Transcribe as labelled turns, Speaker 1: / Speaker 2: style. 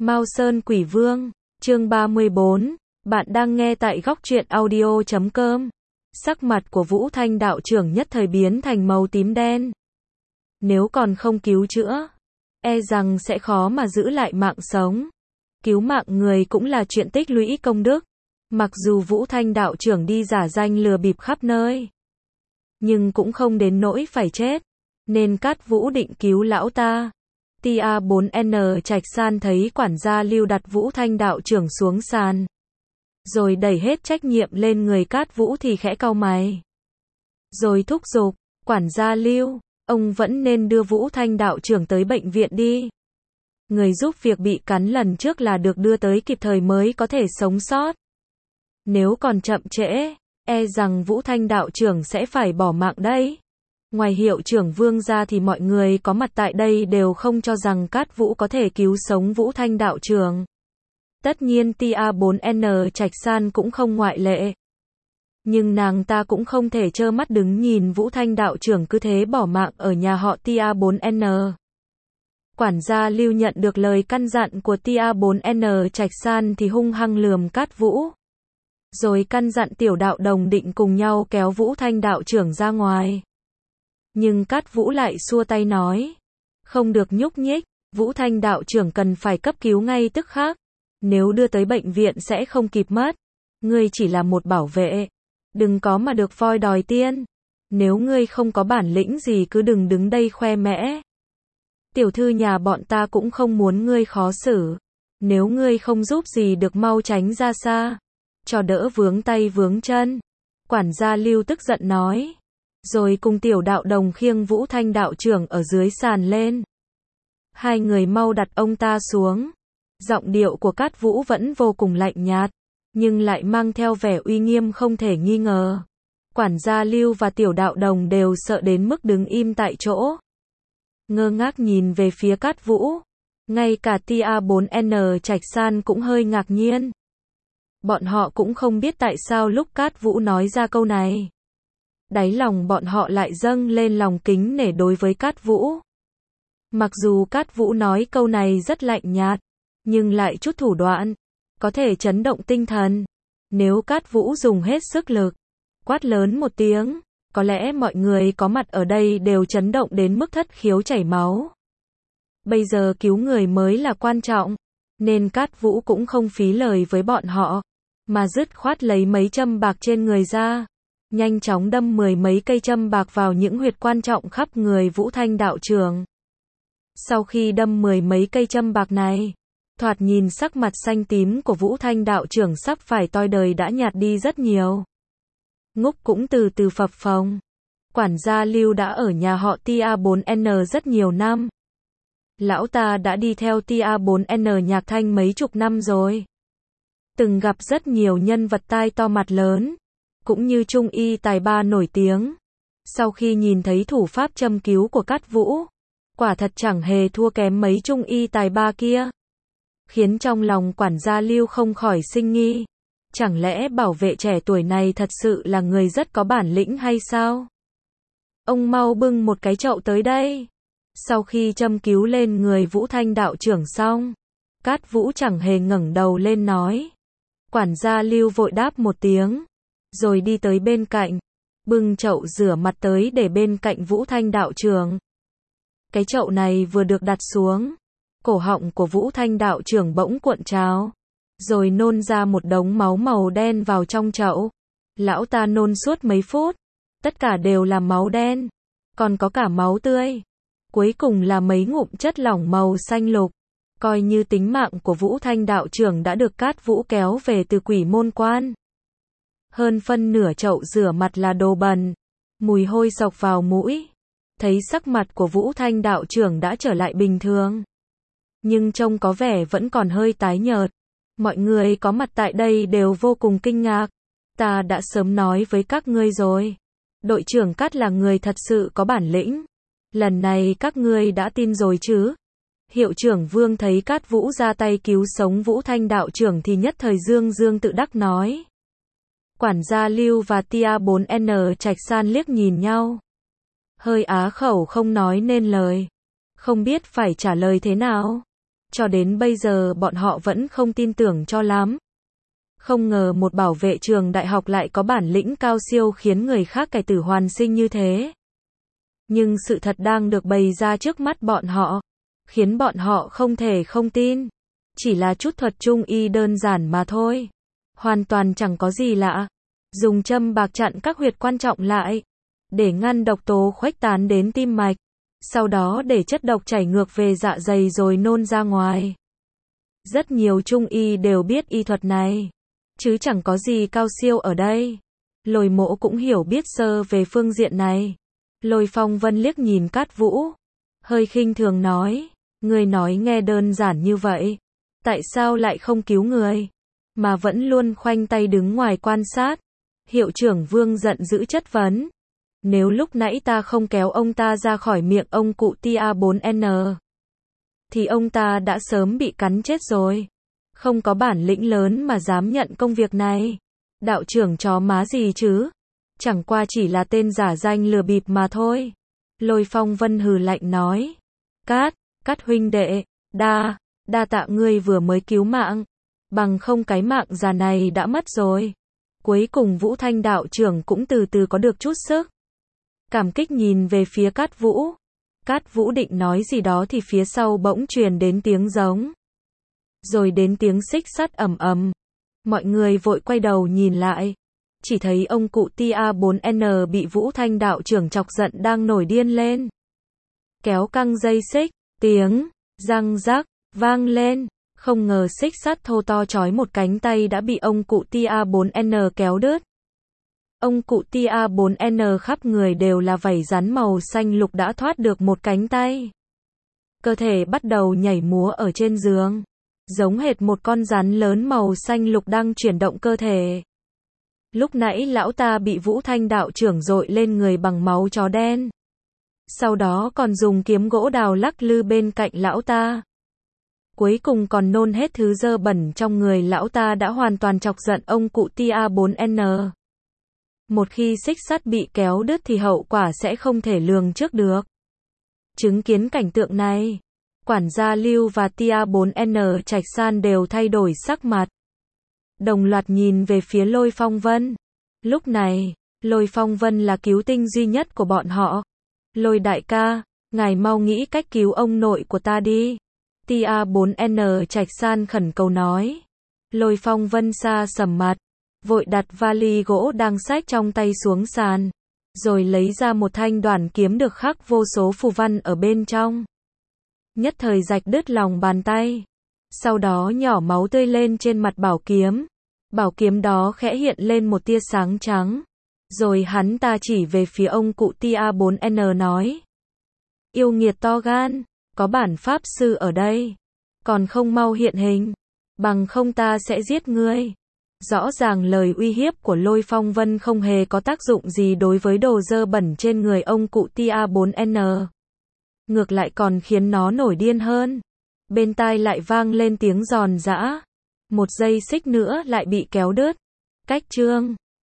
Speaker 1: Mao Sơn Quỷ Vương, chương 34, bạn đang nghe tại góc truyện audio.com. Sắc mặt của Vũ Thanh đạo trưởng nhất thời biến thành màu tím đen. Nếu còn không cứu chữa, e rằng sẽ khó mà giữ lại mạng sống. Cứu mạng người cũng là chuyện tích lũy công đức. Mặc dù Vũ Thanh đạo trưởng đi giả danh lừa bịp khắp nơi, nhưng cũng không đến nỗi phải chết. Nên Cát Vũ định cứu lão ta. Tia 4N Trạch San thấy quản gia Lưu đặt Vũ Thanh đạo trưởng xuống sàn, rồi đẩy hết trách nhiệm lên người Cát Vũ thì khẽ cau mày. Rồi thúc giục, quản gia Lưu, ông vẫn nên đưa Vũ Thanh đạo trưởng tới bệnh viện đi. Người giúp việc bị cắn lần trước là được đưa tới kịp thời mới có thể sống sót. Nếu còn chậm trễ, e rằng Vũ Thanh đạo trưởng sẽ phải bỏ mạng đấy. Ngoài hiệu trưởng Vương ra thì mọi người có mặt tại đây đều không cho rằng Cát Vũ có thể cứu sống Vũ Thanh đạo trưởng. Tất nhiên Tia 4N Trạch San cũng không ngoại lệ. Nhưng nàng ta cũng không thể trơ mắt đứng nhìn Vũ Thanh đạo trưởng cứ thế bỏ mạng ở nhà họ Tia 4N. Quản gia Lưu nhận được lời căn dặn của Tia 4N Trạch San thì hung hăng lườm Cát Vũ. Rồi căn dặn Tiểu Đạo Đồng định cùng nhau kéo Vũ Thanh đạo trưởng ra ngoài. Nhưng Cát Vũ lại xua tay nói, không được nhúc nhích, Vũ Thanh đạo trưởng cần phải cấp cứu ngay tức khắc. Nếu đưa tới bệnh viện sẽ không kịp mất. Ngươi chỉ là một bảo vệ, đừng có mà được voi đòi tiên. Nếu ngươi không có bản lĩnh gì cứ đừng đứng đây khoe mẽ. Tiểu thư nhà bọn ta cũng không muốn ngươi khó xử. Nếu ngươi không giúp gì được mau tránh ra xa, cho đỡ vướng tay vướng chân. Quản gia Lưu tức giận nói. Rồi cùng Tiểu Đạo Đồng khiêng Vũ Thanh đạo trưởng ở dưới sàn lên. Hai người mau đặt ông ta xuống. Giọng điệu của Cát Vũ vẫn vô cùng lạnh nhạt, nhưng lại mang theo vẻ uy nghiêm không thể nghi ngờ. Quản gia Lưu và Tiểu Đạo Đồng đều sợ đến mức đứng im tại chỗ, ngơ ngác nhìn về phía Cát Vũ. Ngay cả Tia 4N Trạch San cũng hơi ngạc nhiên. Bọn họ cũng không biết tại sao lúc Cát Vũ nói ra câu này, đáy lòng bọn họ lại dâng lên lòng kính nể đối với Cát Vũ. Mặc dù Cát Vũ nói câu này rất lạnh nhạt, nhưng lại chút thủ đoạn, có thể chấn động tinh thần. Nếu Cát Vũ dùng hết sức lực, quát lớn một tiếng, có lẽ mọi người có mặt ở đây đều chấn động đến mức thất khiếu chảy máu. Bây giờ cứu người mới là quan trọng, nên Cát Vũ cũng không phí lời với bọn họ, mà dứt khoát lấy mấy châm bạc trên người ra, nhanh chóng đâm 10 mấy cây châm bạc vào những huyệt quan trọng khắp người Vũ Thanh đạo trưởng. Sau khi đâm 10 mấy cây châm bạc này, thoạt nhìn sắc mặt xanh tím của Vũ Thanh đạo trưởng sắp phải toi đời đã nhạt đi rất nhiều. Ngúc cũng từ từ phập phồng. Quản gia Lưu đã ở nhà họ Tia 4N rất nhiều năm. Lão ta đã đi theo Tia 4N Nhạc Thanh mấy chục năm rồi. Từng gặp rất nhiều nhân vật tai to mặt lớn, cũng như trung y tài ba nổi tiếng. Sau khi nhìn thấy thủ pháp châm cứu của Cát Vũ, quả thật chẳng hề thua kém mấy trung y tài ba kia, khiến trong lòng quản gia Lưu không khỏi sinh nghi. Chẳng lẽ bảo vệ trẻ tuổi này thật sự là người rất có bản lĩnh hay sao? Ông mau bưng một cái chậu tới đây. Sau khi châm cứu lên người Vũ Thanh đạo trưởng xong, Cát Vũ chẳng hề ngẩng đầu lên nói. Quản gia Lưu vội đáp một tiếng, rồi đi tới bên cạnh, bưng chậu rửa mặt tới để bên cạnh Vũ Thanh đạo trưởng. Cái chậu này vừa được đặt xuống, cổ họng của Vũ Thanh đạo trưởng bỗng cuộn trào, rồi nôn ra một đống máu màu đen vào trong chậu. Lão ta nôn suốt mấy phút, tất cả đều là máu đen, còn có cả máu tươi. Cuối cùng là mấy ngụm chất lỏng màu xanh lục. Coi như tính mạng của Vũ Thanh đạo trưởng đã được Cát Vũ kéo về từ Quỷ Môn Quan. Hơn phân nửa chậu rửa mặt là đồ bẩn, mùi hôi sộc vào mũi. Thấy sắc mặt của Vũ Thanh đạo trưởng đã trở lại bình thường, nhưng trông có vẻ vẫn còn hơi tái nhợt. Mọi người có mặt tại đây đều vô cùng kinh ngạc. Ta đã sớm nói với các ngươi rồi, đội trưởng Cát là người thật sự có bản lĩnh. Lần này các ngươi đã tin rồi chứ? Hiệu trưởng Vương thấy Cát Vũ ra tay cứu sống Vũ Thanh đạo trưởng thì nhất thời dương dương tự đắc nói. Quản gia Lưu và Tia 4N Trạch San liếc nhìn nhau, hơi á khẩu không nói nên lời, không biết phải trả lời thế nào. Cho đến bây giờ bọn họ vẫn không tin tưởng cho lắm. Không ngờ một bảo vệ trường đại học lại có bản lĩnh cao siêu khiến người khác cải tử hoàn sinh như thế. Nhưng sự thật đang được bày ra trước mắt bọn họ, khiến bọn họ không thể không tin. Chỉ là chút thuật trung y đơn giản mà thôi. Hoàn toàn chẳng có gì lạ. Dùng châm bạc chặn các huyệt quan trọng lại, để ngăn độc tố khuếch tán đến tim mạch. Sau đó để chất độc chảy ngược về dạ dày rồi nôn ra ngoài. Rất nhiều trung y đều biết y thuật này, chứ chẳng có gì cao siêu ở đây. Lôi Mỗ cũng hiểu biết sơ về phương diện này. Lôi Phong Vân liếc nhìn Cát Vũ, hơi khinh thường nói, ngươi nói nghe đơn giản như vậy, tại sao lại không cứu người, mà vẫn luôn khoanh tay đứng ngoài quan sát? Hiệu trưởng Vương giận dữ chất vấn, nếu lúc nãy ta không kéo ông ta ra khỏi miệng ông cụ TA4N, thì ông ta đã sớm bị cắn chết rồi. Không có bản lĩnh lớn mà dám nhận công việc này. Đạo trưởng chó má gì chứ? Chẳng qua chỉ là tên giả danh lừa bịp mà thôi. Lôi Phong Vân hừ lạnh nói. Cát huynh đệ, đa tạ ngươi vừa mới cứu mạng. Bằng không cái mạng già này đã mất rồi. Cuối cùng Vũ Thanh đạo trưởng cũng từ từ có được chút sức. Cảm kích nhìn về phía Cát Vũ. Cát Vũ định nói gì đó thì phía sau bỗng truyền đến tiếng giống. Rồi đến tiếng xích sắt ầm ầm. Mọi người vội quay đầu nhìn lại. Chỉ thấy ông cụ TA4N bị Vũ Thanh đạo trưởng chọc giận đang nổi điên lên. Kéo căng dây xích, tiếng răng rắc vang lên. Không ngờ xích sắt thô to trói một cánh tay đã bị ông cụ TA4N kéo đứt. Ông cụ TA4N khắp người đều là vảy rắn màu xanh lục đã thoát được một cánh tay. Cơ thể bắt đầu nhảy múa ở trên giường, giống hệt một con rắn lớn màu xanh lục đang chuyển động cơ thể. Lúc nãy lão ta bị Vũ Thanh đạo trưởng dội lên người bằng máu chó đen. Sau đó còn dùng kiếm gỗ đào lắc lư bên cạnh lão ta. Cuối cùng còn nôn hết thứ dơ bẩn trong người lão ta đã hoàn toàn chọc giận ông cụ TA4N. Một khi xích sắt bị kéo đứt thì hậu quả sẽ không thể lường trước được. Chứng kiến cảnh tượng này, quản gia Lưu và TA4N Trạch San đều thay đổi sắc mặt. Đồng loạt nhìn về phía Lôi Phong Vân. Lúc này, Lôi Phong Vân là cứu tinh duy nhất của bọn họ. Lôi đại ca, ngài mau nghĩ cách cứu ông nội của ta đi. TA4N Trạch San khẩn cầu nói. Lôi Phong Vân xa sầm mặt, vội đặt vali gỗ đang xách trong tay xuống sàn, rồi lấy ra một thanh đoản kiếm được khắc vô số phù văn ở bên trong. Nhất thời rạch đứt lòng bàn tay. Sau đó nhỏ máu tươi lên trên mặt bảo kiếm. Bảo kiếm đó khẽ hiện lên một tia sáng trắng. Rồi hắn ta chỉ về phía ông cụ TA4N nói. Yêu nghiệt to gan, có bản pháp sư ở đây, còn không mau hiện hình, bằng không ta sẽ giết ngươi. Rõ ràng lời uy hiếp của Lôi Phong Vân không hề có tác dụng gì đối với đồ dơ bẩn trên người ông cụ TA4N. Ngược lại còn khiến nó nổi điên hơn. Bên tai lại vang lên tiếng giòn giã. Một dây xích nữa lại bị kéo đứt. Cách chương